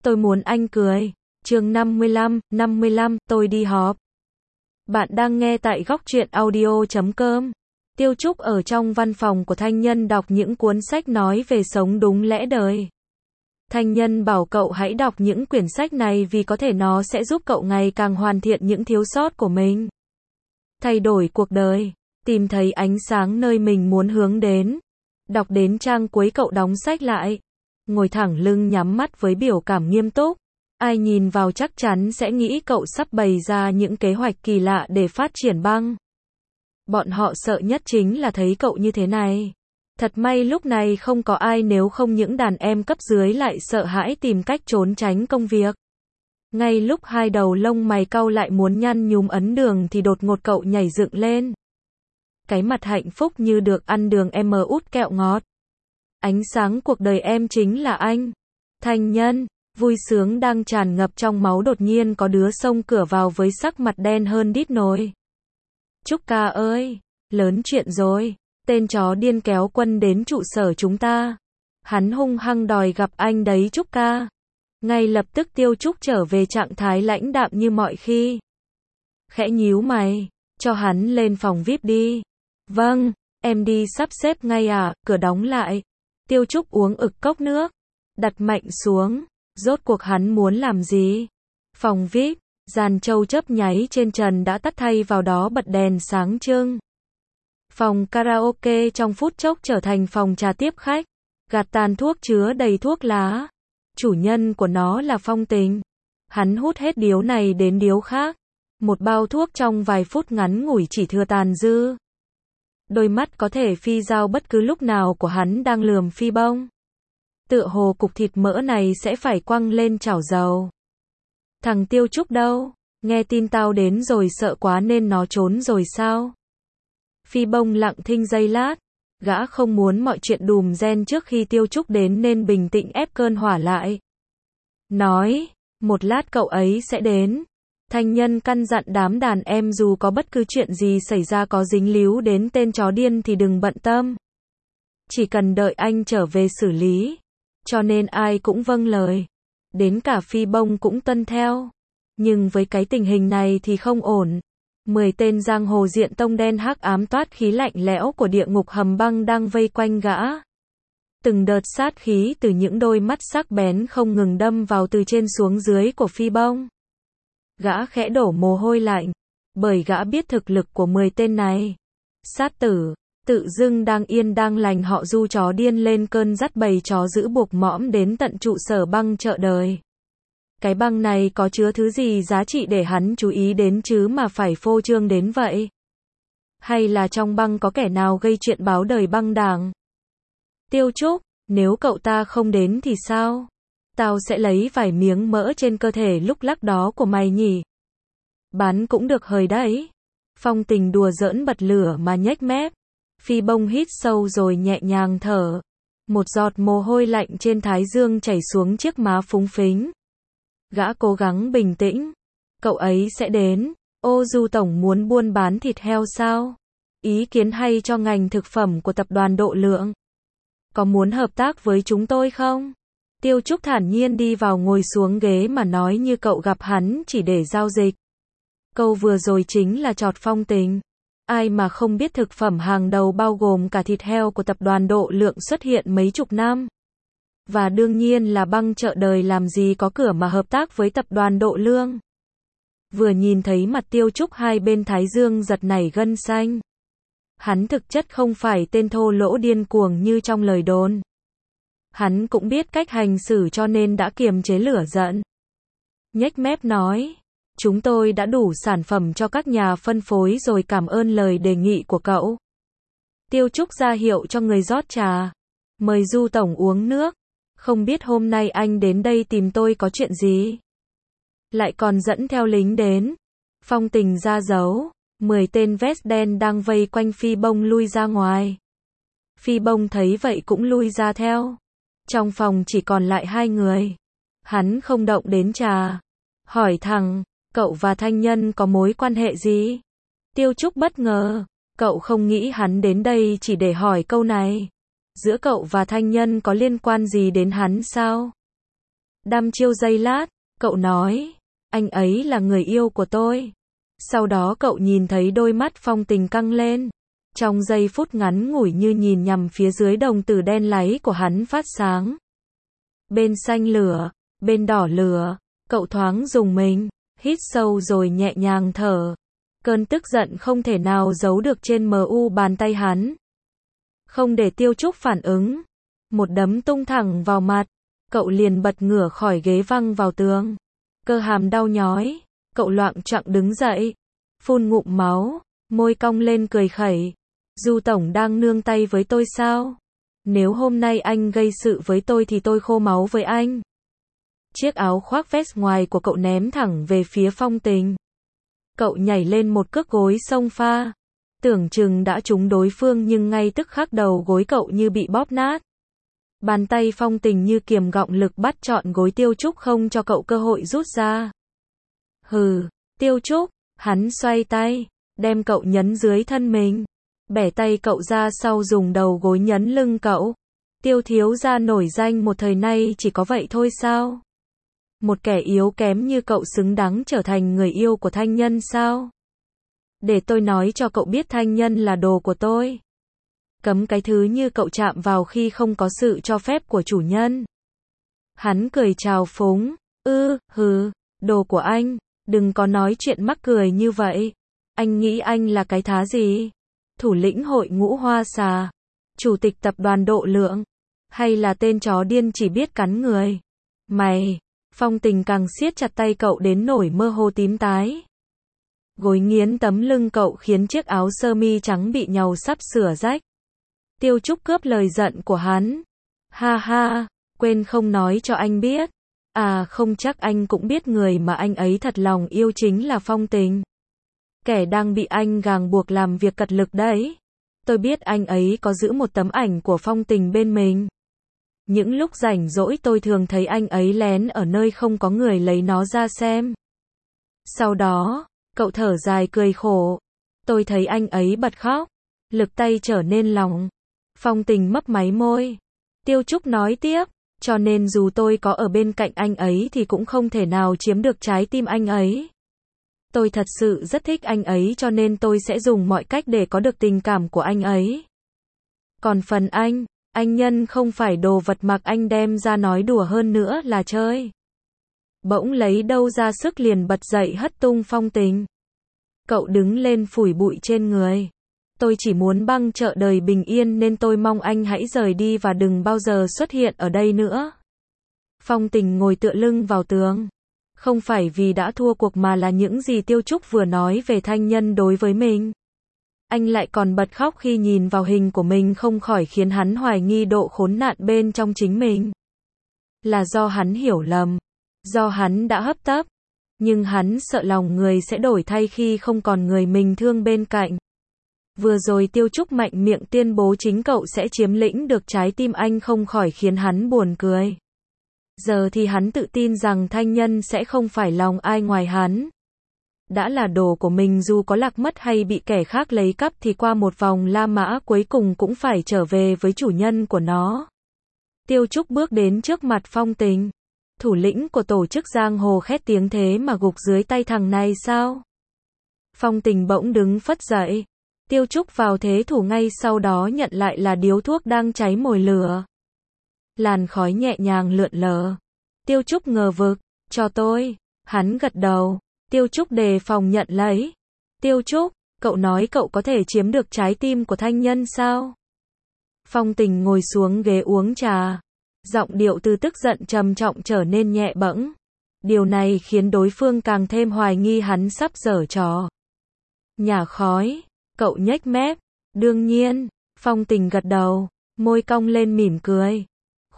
tôi muốn anh cười. Chương 55, tôi đi họp. Bạn đang nghe tại góc truyện audio.com. Tiêu Trúc ở trong văn phòng của Thanh Nhân đọc những cuốn sách nói về sống đúng lẽ đời. Thanh Nhân bảo cậu hãy đọc những quyển sách này vì có thể nó sẽ giúp cậu ngày càng hoàn thiện những thiếu sót của mình. Thay đổi cuộc đời, tìm thấy ánh sáng nơi mình muốn hướng đến. Đọc đến trang cuối cậu đóng sách lại, ngồi thẳng lưng nhắm mắt với biểu cảm nghiêm túc. Ai nhìn vào chắc chắn sẽ nghĩ cậu sắp bày ra những kế hoạch kỳ lạ để phát triển băng. Bọn họ sợ nhất chính là thấy cậu như thế này. Thật may lúc này không có ai, nếu không những đàn em cấp dưới lại sợ hãi tìm cách trốn tránh công việc. Ngay lúc hai đầu lông mày cau lại muốn nhăn nhúm ấn đường thì đột ngột cậu nhảy dựng lên. Cái mặt hạnh phúc như được ăn đường em út kẹo ngọt. Ánh sáng cuộc đời em chính là anh. Thanh Nhân, vui sướng đang tràn ngập trong máu đột nhiên có đứa xông cửa vào với sắc mặt đen hơn đít nồi. Trúc ca ơi, lớn chuyện rồi. Tên chó điên kéo quân đến trụ sở chúng ta. Hắn hung hăng đòi gặp anh đấy Trúc ca. Ngay lập tức Tiêu Trúc trở về trạng thái lãnh đạm như mọi khi. Khẽ nhíu mày, cho hắn lên phòng VIP đi. Vâng, em đi sắp xếp ngay à, cửa đóng lại. Tiêu Trúc uống ực cốc nước, đặt mạnh xuống. Rốt cuộc hắn muốn làm gì? Phòng VIP, dàn châu chớp nháy trên trần đã tắt thay vào đó bật đèn sáng trưng. Phòng karaoke trong phút chốc trở thành phòng trà tiếp khách. Gạt tàn thuốc chứa đầy thuốc lá. Chủ nhân của nó là Phong Tình. Hắn hút hết điếu này đến điếu khác. Một bao thuốc trong vài phút ngắn ngủi chỉ thừa tàn dư. Đôi mắt có thể phi dao bất cứ lúc nào của hắn đang lườm Phi Bông. Tựa hồ cục thịt mỡ này sẽ phải quăng lên chảo dầu. Thằng Tiêu Trúc đâu? Nghe tin tao đến rồi sợ quá nên nó trốn rồi sao? Phi Bông lặng thinh giây lát. Gã không muốn mọi chuyện đùm ren trước khi Tiêu Trúc đến nên bình tĩnh ép cơn hỏa lại. Nói, một lát cậu ấy sẽ đến. Thanh Nhân căn dặn đám đàn em dù có bất cứ chuyện gì xảy ra có dính líu đến tên chó điên thì đừng bận tâm. Chỉ cần đợi anh trở về xử lý. Cho nên ai cũng vâng lời. Đến cả Phi Bông cũng tuân theo. Nhưng với cái tình hình này thì không ổn. 10 tên giang hồ diện tông đen hắc ám toát khí lạnh lẽo của địa ngục hầm băng đang vây quanh gã. Từng đợt sát khí từ những đôi mắt sắc bén không ngừng đâm vào từ trên xuống dưới của Phi Bông. Gã khẽ đổ mồ hôi lạnh, bởi gã biết thực lực của 10 tên này. Sát tử, tự dưng đang yên đang lành họ du chó điên lên cơn dắt bầy chó giữ buộc mõm đến tận trụ sở băng chợ đời. Cái băng này có chứa thứ gì giá trị để hắn chú ý đến chứ mà phải phô trương đến vậy? Hay là trong băng có kẻ nào gây chuyện báo đời băng đảng? Tiêu Trúc, nếu cậu ta không đến thì sao? Tao sẽ lấy vài miếng mỡ trên cơ thể lúc lắc đó của mày nhỉ? Bán cũng được hời đấy. Phong Tình đùa giỡn bật lửa mà nhếch mép. Phi Bông hít sâu rồi nhẹ nhàng thở. Một giọt mồ hôi lạnh trên thái dương chảy xuống chiếc má phúng phính. Gã cố gắng bình tĩnh. Cậu ấy sẽ đến. Ô Du Tổng muốn buôn bán thịt heo sao? Ý kiến hay cho ngành thực phẩm của tập đoàn Độ Lượng. Có muốn hợp tác với chúng tôi không? Tiêu Trúc thản nhiên đi vào ngồi xuống ghế mà nói như cậu gặp hắn chỉ để giao dịch. Câu vừa rồi chính là chọt Phong Tình. Ai mà không biết thực phẩm hàng đầu bao gồm cả thịt heo của tập đoàn Độ Lượng xuất hiện mấy chục năm. Và đương nhiên là băng chợ đời làm gì có cửa mà hợp tác với tập đoàn Độ Lương. Vừa nhìn thấy mặt Tiêu Trúc hai bên thái dương giật nảy gân xanh. Hắn thực chất không phải tên thô lỗ điên cuồng như trong lời đồn. Hắn cũng biết cách hành xử cho nên đã kiềm chế lửa giận. Nhếch mép nói, chúng tôi đã đủ sản phẩm cho các nhà phân phối rồi, cảm ơn lời đề nghị của cậu. Tiêu Trúc ra hiệu cho người rót trà. Mời Du Tổng uống nước. Không biết hôm nay anh đến đây tìm tôi có chuyện gì? Lại còn dẫn theo lính đến. Phong Tình ra dấu. 10 tên vest đen đang vây quanh Phi Bông lui ra ngoài. Phi Bông thấy vậy cũng lui ra theo. Trong phòng chỉ còn lại hai người. Hắn không động đến trà. Hỏi thẳng, cậu và Thanh Nhân có mối quan hệ gì? Tiêu Trúc bất ngờ. Cậu không nghĩ hắn đến đây chỉ để hỏi câu này. Giữa cậu và Thanh Nhân có liên quan gì đến hắn sao? Đăm chiêu giây lát, cậu nói, anh ấy là người yêu của tôi. Sau đó cậu nhìn thấy đôi mắt Phong Tình căng lên. Trong giây phút ngắn ngủi như nhìn nhằm phía dưới đồng tử đen láy của hắn phát sáng. Bên xanh lửa, bên đỏ lửa, cậu thoáng rùng mình, hít sâu rồi nhẹ nhàng thở. Cơn tức giận không thể nào giấu được trên mu bàn tay hắn. Không để Tiêu Trúc phản ứng, một đấm tung thẳng vào mặt, cậu liền bật ngửa khỏi ghế văng vào tường. Cơ hàm đau nhói, cậu loạng choạng đứng dậy, phun ngụm máu, môi cong lên cười khẩy. Du tổng đang nương tay với tôi sao? Nếu hôm nay anh gây sự với tôi thì tôi khô máu với anh. Chiếc áo khoác vest ngoài của cậu ném thẳng về phía Phong Tình. Cậu nhảy lên một cước gối sofa, tưởng chừng đã trúng đối phương nhưng ngay tức khắc đầu gối cậu như bị bóp nát. Bàn tay Phong Tình như kiềm gọng lực bắt trọn gối Tiêu Trúc không cho cậu cơ hội rút ra. Hừ, Tiêu Trúc, hắn xoay tay, đem cậu nhấn dưới thân mình. Bẻ tay cậu ra sau dùng đầu gối nhấn lưng cậu. Tiêu thiếu gia nổi danh một thời nay chỉ có vậy thôi sao? Một kẻ yếu kém như cậu xứng đáng trở thành người yêu của Thanh Nhân sao? Để tôi nói cho cậu biết Thanh Nhân là đồ của tôi. Cấm cái thứ như cậu chạm vào khi không có sự cho phép của chủ nhân. Hắn cười trào phúng, hừ, đồ của anh, đừng có nói chuyện mắc cười như vậy. Anh nghĩ anh là cái thá gì? Thủ lĩnh hội Ngũ Hoa Xà, chủ tịch tập đoàn Độ Lượng, hay là tên chó điên chỉ biết cắn người? Mày, Phong Tình càng siết chặt tay cậu đến nổi mơ hồ tím tái. Gối nghiến tấm lưng cậu khiến chiếc áo sơ mi trắng bị nhàu sắp sửa rách. Tiêu Trúc cướp lời giận của hắn. Ha ha, quên không nói cho anh biết. À không, chắc anh cũng biết người mà anh ấy thật lòng yêu chính là Phong Tình. Kẻ đang bị anh gàng buộc làm việc cật lực đấy. Tôi biết anh ấy có giữ một tấm ảnh của Phong Tình bên mình. Những lúc rảnh rỗi tôi thường thấy anh ấy lén ở nơi không có người lấy nó ra xem. Sau đó, cậu thở dài cười khổ. Tôi thấy anh ấy bật khóc. Lực tay trở nên lỏng. Phong Tình mấp máy môi. Tiêu Trúc nói tiếp, cho nên dù tôi có ở bên cạnh anh ấy thì cũng không thể nào chiếm được trái tim anh ấy. Tôi thật sự rất thích anh ấy cho nên tôi sẽ dùng mọi cách để có được tình cảm của anh ấy. Còn phần anh Nhân không phải đồ vật mặc anh đem ra nói đùa hơn nữa là chơi. Bỗng lấy đâu ra sức liền bật dậy hất tung Phong Tình. Cậu đứng lên phủi bụi trên người. Tôi chỉ muốn băng chợ đời bình yên nên tôi mong anh hãy rời đi và đừng bao giờ xuất hiện ở đây nữa. Phong Tình ngồi tựa lưng vào tường. Không phải vì đã thua cuộc mà là những gì Tiêu Trúc vừa nói về Thanh Nhân đối với mình. Anh lại còn bật khóc khi nhìn vào hình của mình không khỏi khiến hắn hoài nghi độ khốn nạn bên trong chính mình. Là do hắn hiểu lầm. Do hắn đã hấp tấp. Nhưng hắn sợ lòng người sẽ đổi thay khi không còn người mình thương bên cạnh. Vừa rồi Tiêu Trúc mạnh miệng tuyên bố chính cậu sẽ chiếm lĩnh được trái tim anh không khỏi khiến hắn buồn cười. Giờ thì hắn tự tin rằng Thanh Nhân sẽ không phải lòng ai ngoài hắn. Đã là đồ của mình dù có lạc mất hay bị kẻ khác lấy cắp thì qua một vòng la mã cuối cùng cũng phải trở về với chủ nhân của nó. Tiêu Trúc bước đến trước mặt Phong Tình. Thủ lĩnh của tổ chức giang hồ khét tiếng thế mà gục dưới tay thằng này sao? Phong Tình bỗng đứng phất dậy. Tiêu Trúc vào thế thủ ngay sau đó nhận lại là điếu thuốc đang cháy mồi lửa. Làn khói nhẹ nhàng lượn lờ. Tiêu Trúc ngờ vực, cho tôi. Hắn gật đầu. Tiêu Trúc đề phòng nhận lấy. Tiêu Trúc, cậu nói cậu có thể chiếm được trái tim của Thanh Nhân sao? Phong Tình ngồi xuống ghế uống trà. Giọng điệu từ tức giận trầm trọng trở nên nhẹ bẫng. Điều này khiến đối phương càng thêm hoài nghi hắn sắp giở trò. Nhả khói, cậu nhếch mép. Đương nhiên, Phong Tình gật đầu, môi cong lên mỉm cười.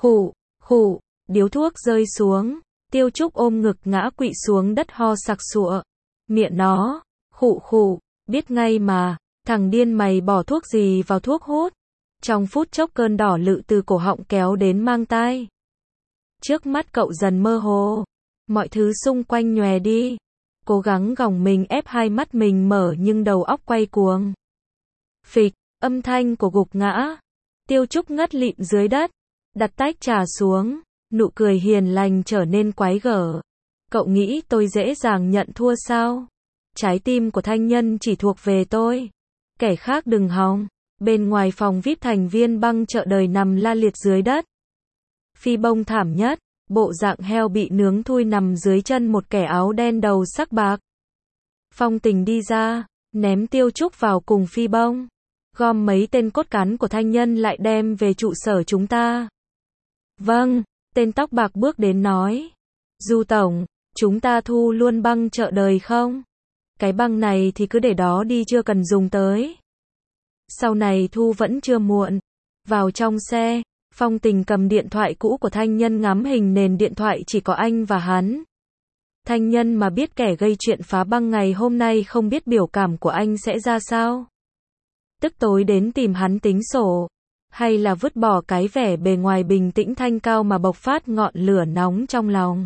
Khụ, điếu thuốc rơi xuống. Tiêu Trúc ôm ngực ngã quỵ xuống đất ho sặc sụa. Miệng nó, khụ, biết ngay mà, thằng điên mày bỏ thuốc gì vào thuốc hút. Trong phút chốc cơn đỏ lự từ cổ họng kéo đến mang tai. Trước mắt cậu dần mơ hồ. Mọi thứ xung quanh nhòe đi. Cố gắng gồng mình ép hai mắt mình mở nhưng đầu óc quay cuồng. Phịch, âm thanh của gục ngã. Tiêu Trúc ngất lịm dưới đất. Đặt tách trà xuống. Nụ cười hiền lành trở nên quái gở. Cậu nghĩ tôi dễ dàng nhận thua sao? Trái tim của Thanh Nhân chỉ thuộc về tôi. Kẻ khác đừng hòng. Bên ngoài phòng VIP thành viên băng chợ đời nằm la liệt dưới đất. Phi Bông thảm nhất, bộ dạng heo bị nướng thui nằm dưới chân một kẻ áo đen đầu sắc bạc. Phong Tình đi ra, ném Tiêu Trúc vào cùng Phi Bông. Gom mấy tên cốt cán của Thanh Nhân lại đem về trụ sở chúng ta. Vâng, tên tóc bạc bước đến nói. Du tổng, chúng ta thu luôn băng chợ đời không? Cái băng này thì cứ để đó đi, chưa cần dùng tới. Sau này thu vẫn chưa muộn. Vào trong xe, Phong Tình cầm điện thoại cũ của Thanh Nhân ngắm hình nền điện thoại chỉ có anh và hắn. Thanh Nhân mà biết kẻ gây chuyện phá băng ngày hôm nay không biết biểu cảm của anh sẽ ra sao. Tức tối đến tìm hắn tính sổ. Hay là vứt bỏ cái vẻ bề ngoài bình tĩnh thanh cao mà bộc phát ngọn lửa nóng trong lòng.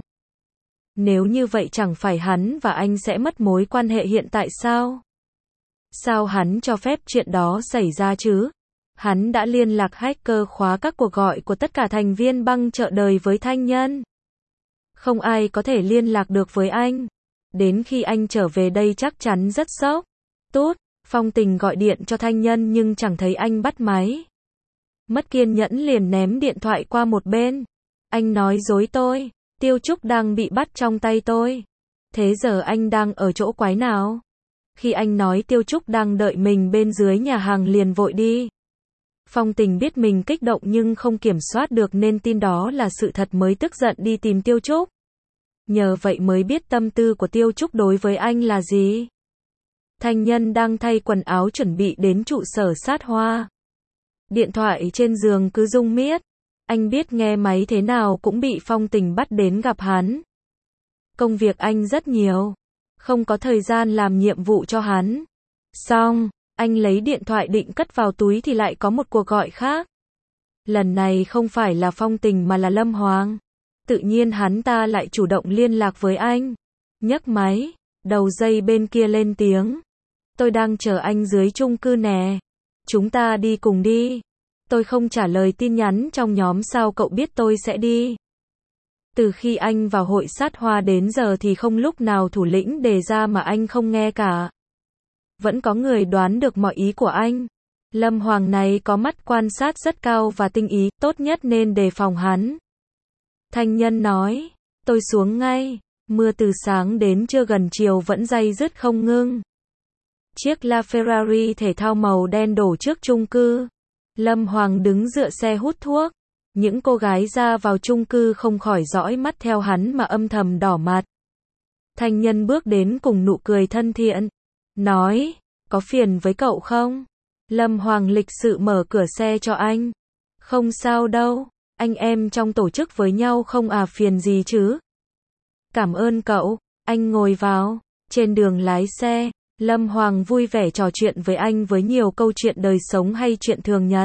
Nếu như vậy chẳng phải hắn và anh sẽ mất mối quan hệ hiện tại sao? Sao hắn cho phép chuyện đó xảy ra chứ? Hắn đã liên lạc hacker khóa các cuộc gọi của tất cả thành viên băng chợ đời với Thanh Nhân. Không ai có thể liên lạc được với anh. Đến khi anh trở về đây chắc chắn rất sốc. Tốt, Phong Tình gọi điện cho Thanh Nhân nhưng chẳng thấy anh bắt máy. Mất kiên nhẫn liền ném điện thoại qua một bên. Anh nói dối tôi, Tiêu Trúc đang bị bắt trong tay tôi. Thế giờ anh đang ở chỗ quái nào? Khi anh nói Tiêu Trúc đang đợi mình bên dưới nhà hàng liền vội đi. Phong Tình biết mình kích động nhưng không kiểm soát được nên tin đó là sự thật mới tức giận đi tìm Tiêu Trúc. Nhờ vậy mới biết tâm tư của Tiêu Trúc đối với anh là gì. Thanh Nhân đang thay quần áo chuẩn bị đến trụ sở sát hoa. Điện thoại trên giường cứ rung miết. Anh biết nghe máy thế nào cũng bị Phong Tình bắt đến gặp hắn. Công việc anh rất nhiều. Không có thời gian làm nhiệm vụ cho hắn. Xong, anh lấy điện thoại định cất vào túi thì lại có một cuộc gọi khác. Lần này không phải là Phong Tình mà là Lâm Hoàng. Tự nhiên hắn ta lại chủ động liên lạc với anh. Nhấc máy, đầu dây bên kia lên tiếng. Tôi đang chờ anh dưới chung cư nè. Chúng ta đi cùng đi. Tôi không trả lời tin nhắn trong nhóm sao cậu biết tôi sẽ đi. Từ khi anh vào hội sát hoa đến giờ thì không lúc nào thủ lĩnh đề ra mà anh không nghe cả. Vẫn có người đoán được mọi ý của anh. Lâm Hoàng này có mắt quan sát rất cao và tinh ý, tốt nhất nên đề phòng hắn. Thanh Nhân nói, tôi xuống ngay. Mưa từ sáng đến trưa gần chiều vẫn day dứt không ngưng. Chiếc LaFerrari thể thao màu đen đổ trước chung cư. Lâm Hoàng đứng dựa xe hút thuốc. Những cô gái ra vào chung cư không khỏi dõi mắt theo hắn mà âm thầm đỏ mặt. Thanh Nhân bước đến cùng nụ cười thân thiện. Nói, có phiền với cậu không? Lâm Hoàng lịch sự mở cửa xe cho anh. Không sao đâu, anh em trong tổ chức với nhau không phiền gì chứ. Cảm ơn cậu, anh ngồi vào. Trên đường lái xe, Lâm Hoàng vui vẻ trò chuyện với anh với nhiều câu chuyện đời sống hay chuyện thường nhật.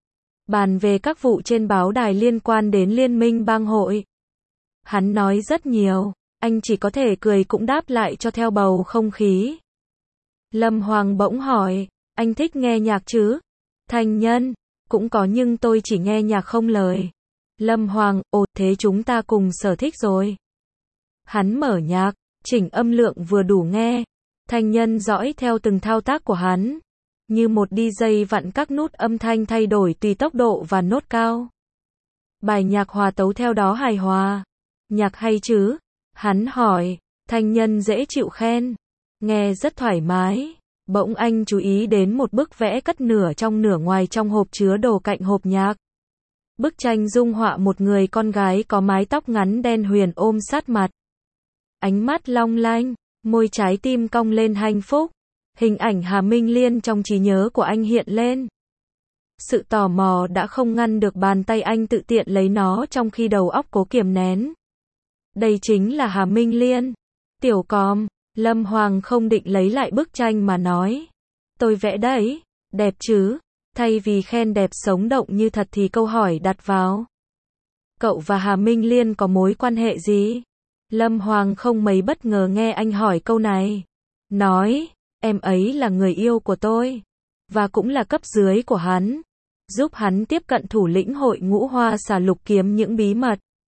Bàn về các vụ trên báo đài liên quan đến liên minh bang hội. Hắn nói rất nhiều, anh chỉ có thể cười cũng đáp lại cho theo bầu không khí. Lâm Hoàng bỗng hỏi, anh thích nghe nhạc chứ? Thanh Nhân, cũng có nhưng tôi chỉ nghe nhạc không lời. Lâm Hoàng, ồ thế chúng ta cùng sở thích rồi. Hắn mở nhạc, chỉnh âm lượng vừa đủ nghe. Thanh Nhân dõi theo từng thao tác của hắn. Như một DJ vặn các nút âm thanh thay đổi tùy tốc độ và nốt cao. Bài nhạc hòa tấu theo đó hài hòa. Nhạc hay chứ? Hắn hỏi. Thanh Nhân dễ chịu khen. Nghe rất thoải mái. Bỗng anh chú ý đến một bức vẽ cất nửa trong nửa ngoài trong hộp chứa đồ cạnh hộp nhạc. Bức tranh dung họa một người con gái có mái tóc ngắn đen huyền ôm sát mặt. Ánh mắt long lanh, môi trái tim cong lên hạnh phúc. Hình ảnh Hà Minh Liên trong trí nhớ của anh hiện lên. Sự tò mò đã không ngăn được bàn tay anh tự tiện lấy nó trong khi đầu óc cố kiềm nén. Đây chính là Hà Minh Liên. Tiểu Com, Lâm Hoàng không định lấy lại bức tranh mà nói. Tôi vẽ đấy, đẹp chứ? Thay vì khen đẹp sống động như thật thì câu hỏi đặt vào. Cậu và Hà Minh Liên có mối quan hệ gì? Lâm Hoàng không mấy bất ngờ nghe anh hỏi câu này. Nói, em ấy là người yêu của tôi. Và cũng là cấp dưới của hắn. Giúp hắn tiếp cận thủ lĩnh hội Ngũ Hoa Xà Lục kiếm những bí mật.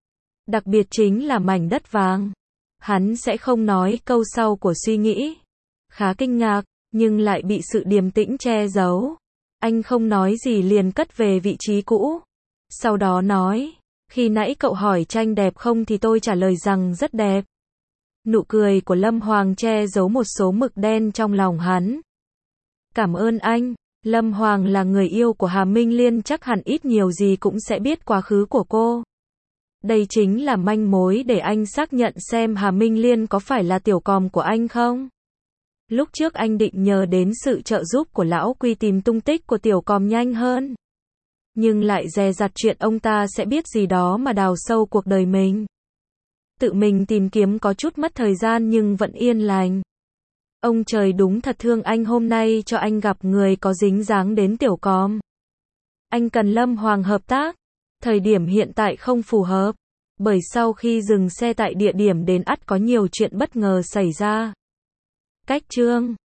Đặc biệt chính là mảnh đất vàng. Hắn sẽ không nói câu sau của suy nghĩ. Khá kinh ngạc, nhưng lại bị sự điềm tĩnh che giấu. Anh không nói gì liền cất về vị trí cũ. Sau đó nói, khi nãy cậu hỏi tranh đẹp không thì tôi trả lời rằng rất đẹp. Nụ cười của Lâm Hoàng che giấu một số mực đen trong lòng hắn. Cảm ơn anh. Lâm Hoàng là người yêu của Hà Minh Liên, chắc hẳn ít nhiều gì cũng sẽ biết quá khứ của cô. Đây chính là manh mối để anh xác nhận xem Hà Minh Liên có phải là tiểu còm của anh không. Lúc trước anh định nhờ đến sự trợ giúp của lão Quy tìm tung tích của tiểu còm nhanh hơn. Nhưng lại dè dặt chuyện ông ta sẽ biết gì đó mà đào sâu cuộc đời mình. Tự mình tìm kiếm có chút mất thời gian nhưng vẫn yên lành. Ông trời đúng thật thương anh, hôm nay cho anh gặp người có dính dáng đến tiểu còm. Anh cần Lâm Hoàng hợp tác. Thời điểm hiện tại không phù hợp. Bởi sau khi dừng xe tại địa điểm đến ắt có nhiều chuyện bất ngờ xảy ra. Cách chương